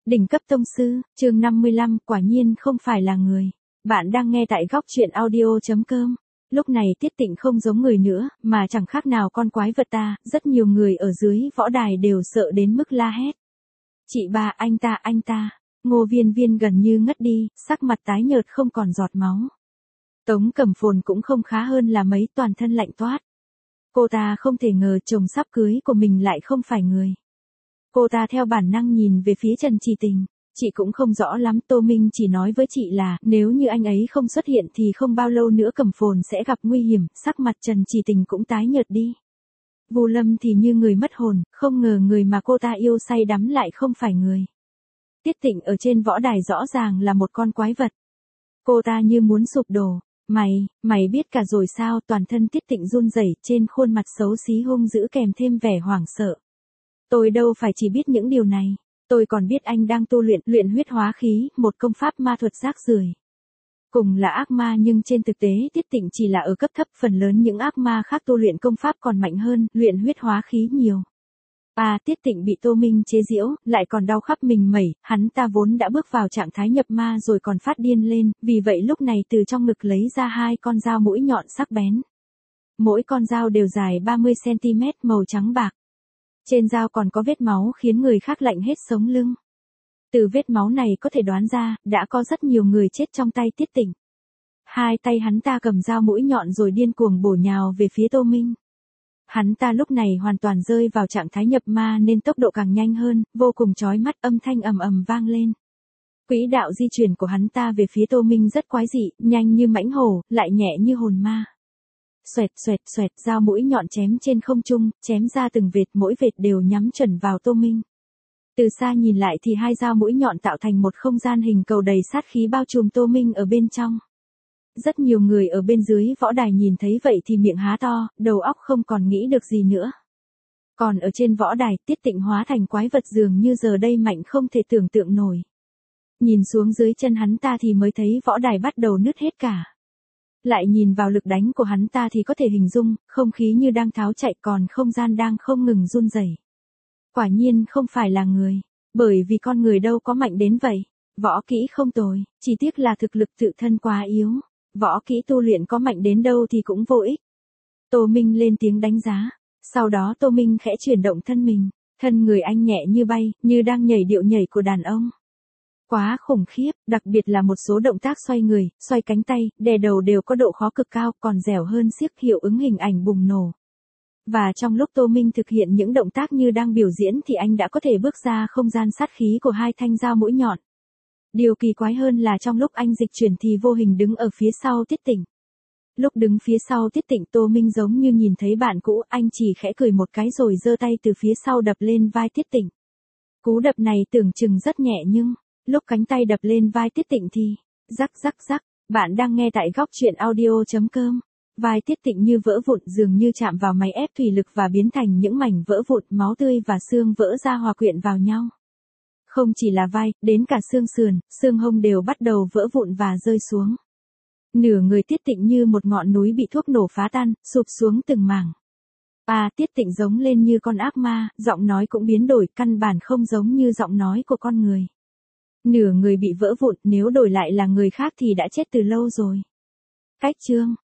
Đỉnh cấp tông sư, chương 55, quả nhiên không phải là người. Bạn đang nghe tại góc truyện audio.com. Lúc này Tiết Tịnh không giống người nữa, mà chẳng khác nào con quái vật ta, rất nhiều người ở dưới võ đài đều sợ đến mức la hét. Chị ba, anh ta. Ngô Viên Viên gần như ngất đi, sắc mặt tái nhợt không còn giọt máu. Tống Cẩm Phồn cũng không khá hơn là mấy, toàn thân lạnh toát. Cô ta không thể ngờ chồng sắp cưới của mình lại không phải người. Cô ta theo bản năng nhìn về phía Trần Trì Tình, chị cũng không rõ lắm, Tô Minh chỉ nói với chị là nếu như anh ấy không xuất hiện thì không bao lâu nữa Cẩm Phồn sẽ gặp nguy hiểm, sắc mặt Trần Trì Tình cũng tái nhợt đi. Vu Lâm thì như người mất hồn, không ngờ người mà cô ta yêu say đắm lại không phải người. Tiết Tịnh ở trên võ đài rõ ràng là một con quái vật. Cô ta như muốn sụp đổ. Mày biết cả rồi sao? Toàn thân Tiết Tịnh run rẩy, trên khuôn mặt xấu xí hung dữ kèm thêm vẻ hoảng sợ. Tôi đâu phải chỉ biết những điều này, tôi còn biết anh đang tu luyện huyết hóa khí, một công pháp ma thuật rác rưởi. Cùng là ác ma nhưng trên thực tế Tiết Tịnh chỉ là ở cấp thấp, phần lớn những ác ma khác tu luyện công pháp còn mạnh hơn, luyện huyết hóa khí nhiều. Tiết Tịnh bị Tô Minh chế giễu, lại còn đau khắp mình mẩy, hắn ta vốn đã bước vào trạng thái nhập ma rồi còn phát điên lên, vì vậy lúc này từ trong ngực lấy ra 2 con dao mũi nhọn sắc bén. Mỗi con dao đều dài 30cm màu trắng bạc. Trên dao còn có vết máu khiến người khác lạnh hết sống lưng. Từ vết máu này có thể đoán ra, đã có rất nhiều người chết trong tay Tiết Tịnh. 2 tay hắn ta cầm dao mũi nhọn rồi điên cuồng bổ nhào về phía Tô Minh. Hắn ta lúc này hoàn toàn rơi vào trạng thái nhập ma nên tốc độ càng nhanh hơn, vô cùng chói mắt, âm thanh ầm ầm vang lên. Quỹ đạo di chuyển của hắn ta về phía Tô Minh rất quái dị, nhanh như mãnh hổ, lại nhẹ như hồn ma. Xoẹt xoẹt xoẹt, dao mũi nhọn chém trên không trung, chém ra từng vệt, mỗi vệt đều nhắm chuẩn vào Tô Minh. Từ xa nhìn lại thì 2 dao mũi nhọn tạo thành một không gian hình cầu đầy sát khí bao trùm Tô Minh ở bên trong. Rất nhiều người ở bên dưới võ đài nhìn thấy vậy thì miệng há to, đầu óc không còn nghĩ được gì nữa. Còn ở trên võ đài, Tiết Tịnh hóa thành quái vật dường như giờ đây mạnh không thể tưởng tượng nổi. Nhìn xuống dưới chân hắn ta thì mới thấy võ đài bắt đầu nứt hết cả. Lại nhìn vào lực đánh của hắn ta thì có thể hình dung, không khí như đang tháo chạy, còn không gian đang không ngừng run rẩy. Quả nhiên không phải là người, bởi vì con người đâu có mạnh đến vậy. Võ kỹ không tồi, chỉ tiếc là thực lực tự thân quá yếu. Võ kỹ tu luyện có mạnh đến đâu thì cũng vô ích. Tô Minh lên tiếng đánh giá. Sau đó Tô Minh khẽ chuyển động thân mình. Thân người anh nhẹ như bay, như đang nhảy điệu nhảy của đàn ông. Quá khủng khiếp, đặc biệt là một số động tác xoay người, xoay cánh tay, đè đầu đều có độ khó cực cao, còn dẻo hơn xiếc, hiệu ứng hình ảnh bùng nổ. Và trong lúc Tô Minh thực hiện những động tác như đang biểu diễn thì anh đã có thể bước ra không gian sát khí của 2 thanh dao mũi nhọn. Điều kỳ quái hơn là trong lúc anh dịch chuyển thì vô hình đứng ở phía sau Tiết Tịnh. Lúc đứng phía sau Tiết Tịnh, Tô Minh giống như nhìn thấy bạn cũ, anh chỉ khẽ cười một cái rồi giơ tay từ phía sau đập lên vai Tiết Tịnh. Cú đập này tưởng chừng rất nhẹ nhưng, lúc cánh tay đập lên vai Tiết Tịnh thì, rắc rắc rắc, bạn đang nghe tại góc truyện audio.com. Vai Tiết Tịnh như vỡ vụn, dường như chạm vào máy ép thủy lực và biến thành những mảnh vỡ vụn, máu tươi và xương vỡ ra hòa quyện vào nhau. Không chỉ là vai, đến cả xương sườn, xương hông đều bắt đầu vỡ vụn và rơi xuống. Nửa người Tiết Tịnh như một ngọn núi bị thuốc nổ phá tan, sụp xuống từng mảng. Tiết Tịnh giống lên như con ác ma, giọng nói cũng biến đổi, căn bản không giống như giọng nói của con người. Nửa người bị vỡ vụn, nếu đổi lại là người khác thì đã chết từ lâu rồi. Cách chương